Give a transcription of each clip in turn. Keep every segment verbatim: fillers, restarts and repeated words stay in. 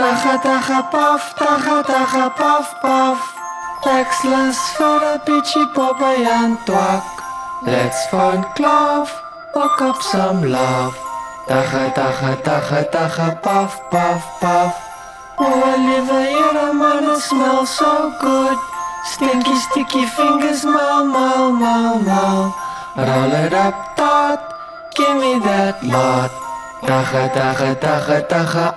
Dagga, dagga, paf, dagga, dagga, paf, paf. Ek's lus vir 'n bietjie Bobbie en twak. Let's find kloof, ook op some love. Dagga, dagga, dagga, dagga, paf, paf, paf. Oh, liewe Here, man, it smells so good. Stinky, sticky fingers, mal, mal, mal, mal. Roll it up, tot, give me that lot. Dagga, dagga, dagga, dagga,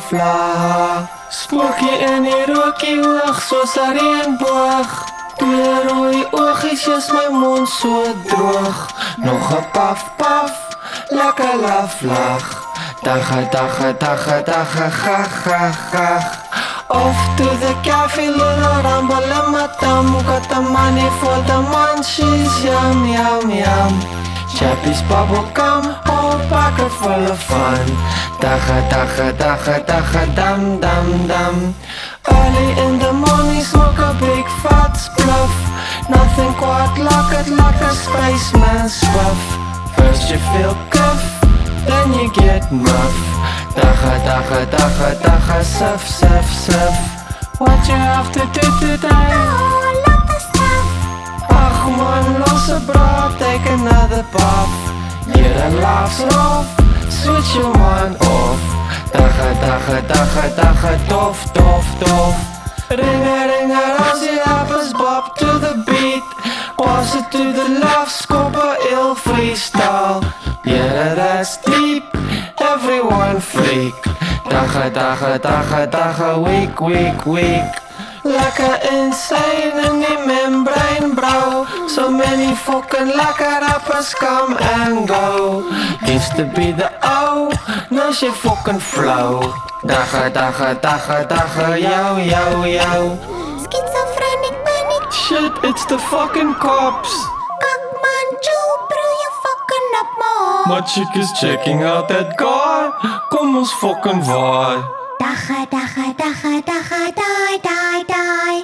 aflaag. Spookie in die rookie hoog, soos 'n reënboog. Twee rooi oogies, is my mond so droog. Nog 'n paf, paf, lekker laflaag. Dagga, dagga, dagga, dagga, gag, gag, gag. Off to the cafe, little rumble in my thumb. Got the money for the munchies, yum, yum, yum. Chappie's bubble gum, whole pocket full of fun. Dagga, dagga, dagga, dagga, dum, dum, dum. Early in the morning, smoke a big fat spliff. Nothing quite like it, like a spaceman's spuff. First you feel cuff, then you get muff. Dagga, dagga, dagga, dagga, suff, suff, suff. What you have to do today? Oh, lot of stuff. Ach man, los 'n braad, take another puff. Hier 'n laafsrof, switch your mind off. Dagga, dagga, dagga, dagga, tof, tof, tof. Ringa, ringa, rousey apples, bob to the beat. Pass it to the left, skopper, ill freestyle. Yeah, that's deep, everyone freak. Dagga, dagga, dagga, dagga, weak, weak, weak. Lekker insane in die membrane, bro. So many fucking lekker rappers come and go. Used to be the O, now she fucking flow. Dagga, dagga, dagga, dagga, yo, yo, yo. Schizophrenic panic. Shit, it's the fucking cops. Kakman, Joe, bro, you fucking up more. My chick is checking out that guy. Kom ons fucking vaai. Dagga, dagga, dagga, dagga, die, die, die.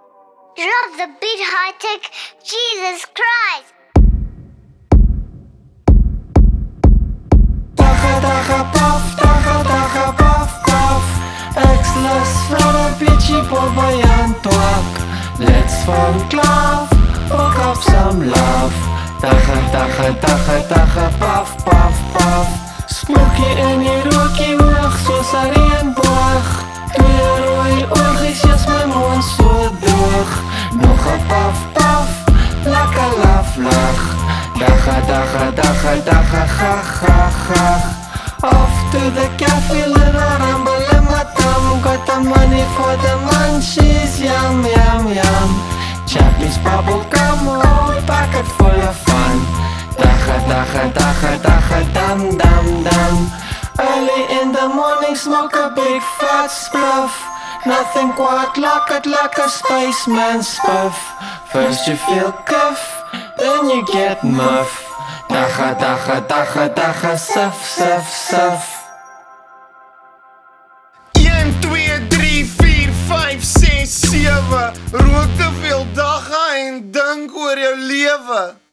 Drop the beat, high tech. Jesus Christ. Dagga, dagga, paf, dagga, dagga, paf, paf. Ek's lus vir 'n bietjie Bobbie en twak. Let's find kloof, ook op some love. Dagga, dagga, dagga, dagga, paf, paf, paf. Spookie in die rookie hoog, soos 'n reënboog. Twee rooi oogies, is my mond so droog. Nog 'n paf, paf, lekker laflaag. Dagga, dagga, dagga, dagga, gag, gag, gag. Off to the cafe, little rumble in my thumb. Got the money for the munchies, yum, yum, yum. Chappie's bubble gum, whole pocket full of fun. Dagga, dagga, dagga, dagga, dum, dum, dum. Early in the morning, smoke a big fat spliff. Nothing quite like it, like a spaceman's spuff. First you feel cuff, then you get muff. Dagga, dagga, dagga, dagga, suff, suff, suff. een, twee, drie, vier, vyf, ses, sewe. Rook te veel dagga en dink oor jou lewe.